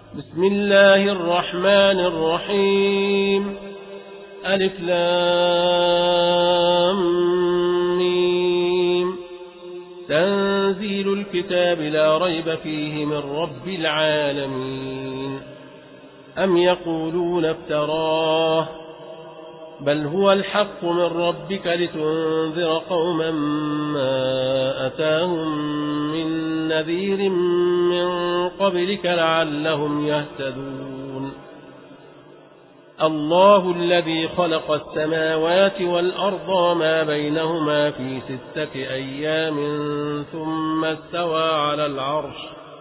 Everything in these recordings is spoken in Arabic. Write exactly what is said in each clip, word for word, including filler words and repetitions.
بسم الله الرحمن الرحيم. ألف لام ميم. تنزيل الكتاب لا ريب فيه من رب العالمين. أم يقولون افتراه بل هو الحق من ربك لتنذر قوما ما أتاهم من نذير من قبلك لعلهم يهتدون. الله الذي خلق السماوات والأرض وما بينهما في ستة أيام ثم استوى على العرش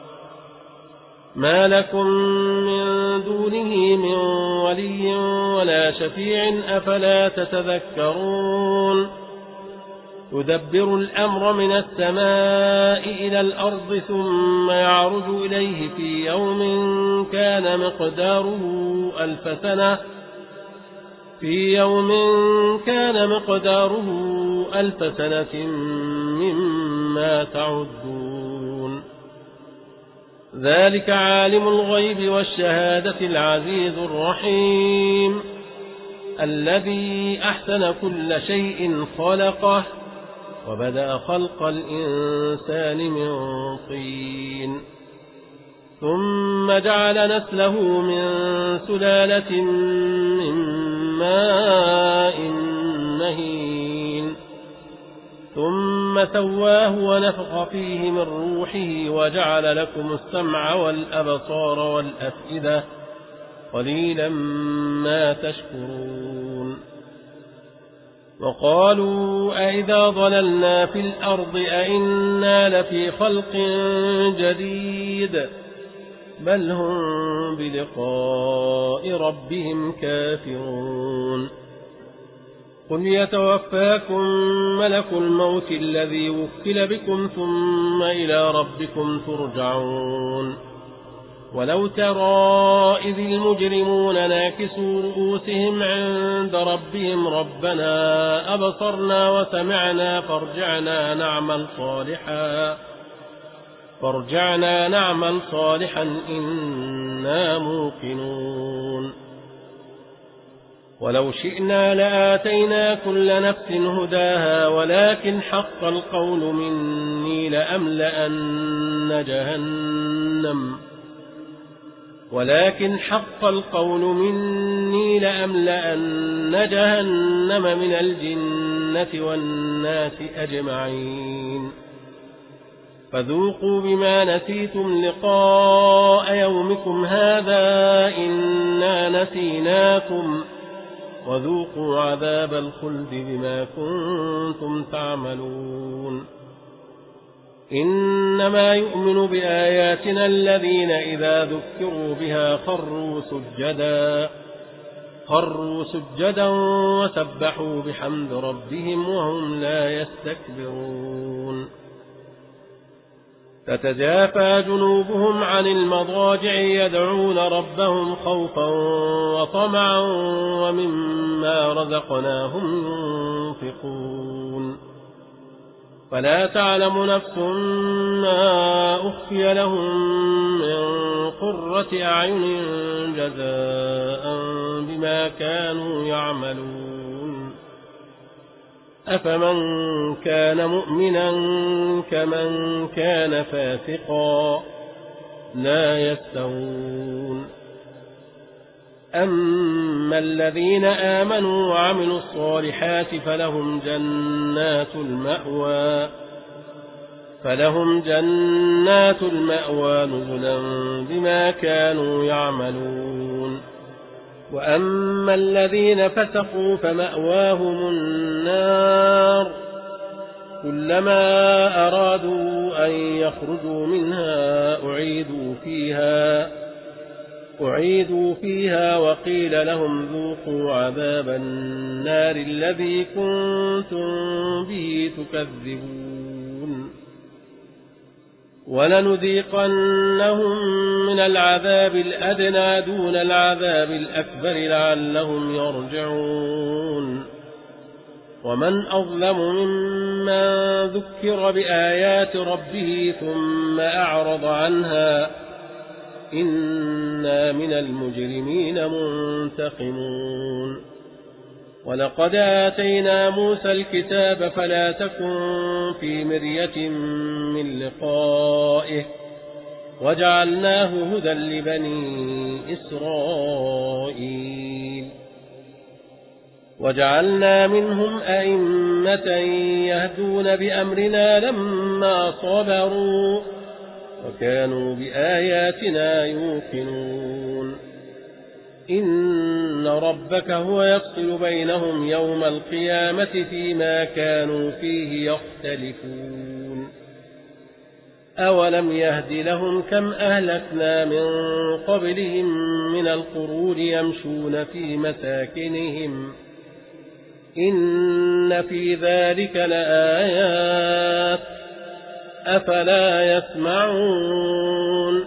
ما لكم من دونه من ولي ولا شفيع أفلا تتذكرون. يدبر الأمر من السماء إلى الأرض ثم يعرج إليه في يوم كان مقداره ألف سنة في يوم كان مقداره ألف سنة مما تعدون. ذلك عالم الغيب والشهادة العزيز الرحيم الذي أحسن كل شيء خلقه وبدأ خلق الإنسان من طين ثم جعل نسله من سلالة من ماء مهين ثم سواه ونفخ فيه من روحه وجعل لكم السمع والأبصار والأفئدة قليلا ما تشكرون. وقالوا أئذا ضللنا في الأرض أئنا لفي خلق جديد بل هم بلقاء ربهم كافرون. قل يتوفاكم ملك الموت الذي وكل بكم ثم إلى ربكم ترجعون. ولو ترى إذ المجرمون ناكسوا رؤوسهم عند ربهم ربنا أبصرنا وسمعنا فارجعنا نعمل صالحا فارجعنا نعمل صالحا إنا موقنون. ولو شئنا لآتينا كل نفس هداها ولكن حق القول مني لأملأن جهنم ولكن حق القول مني لأملأن جهنم من الجنة والناس أجمعين. فذوقوا بما نسيتم لقاء يومكم هذا إنا نسيناكم وذوقوا عذاب الخلد بما كنتم تعملون. إنما يؤمن بآياتنا الذين إذا ذكروا بها خروا سجدا خروا سجدا وسبحوا بحمد ربهم وهم لا يستكبرون. تتجافى جنوبهم عن المضاجع يدعون ربهم خوفا وطمعا ومما رزقناهم ينفقون. فلا تعلم نفس ما أخفي لهم من قرة أعين جزاء بما كانوا يعملون. أفمن كان مؤمنا كمن كان فاسقا لا يستوون. أما الذين آمنوا وعملوا الصالحات فلهم جنات المأوى فلهم جنات المأوى نزلا بما كانوا يعملون. وأما الذين فسقوا فمأواهم النار كلما أرادوا أن يخرجوا منها أعيدوا فيها أعيدوا فيها وقيل لهم ذوقوا عذاب النار الذي كنتم به تكذبون. ولنذيقنهم من العذاب الأدنى دون العذاب الأكبر لعلهم يرجعون. ومن أظلم ممن ذكر بآيات ربه ثم أعرض عنها إنا من المجرمين منتقمون ولقد آتينا موسى الكتاب فلا تكن في مرية من لقائه وجعلناه هدى لبني إسرائيل وجعلنا منهم أئمة يهدون بأمرنا لما صبروا وكانوا بآياتنا يوقنون إن ربك هو يفصل بينهم يوم القيامة فيما كانوا فيه يختلفون أولم يهد لهم كم أهلكنا من قبلهم من القرون يمشون في مساكنهم إن في ذلك لآيات أفلا يسمعون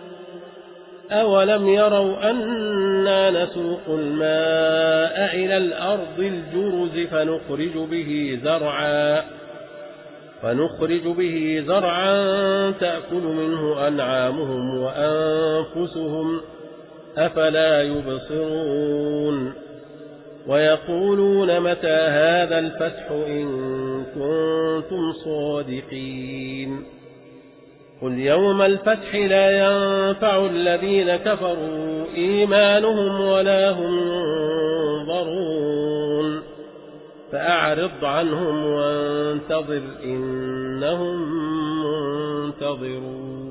أولم يروا أنا نسوق الماء إلى الأرض الجرز فنخرج به زرعا فنخرج به زرعا تأكل منه أنعامهم وأنفسهم أفلا يبصرون ويقولون متى هذا الفتح إن كنتم صادقين قل يوم الفتح لا ينفع الذين كفروا إيمانهم ولا هم ينظرون فأعرض عنهم وانتظر إنهم منتظرون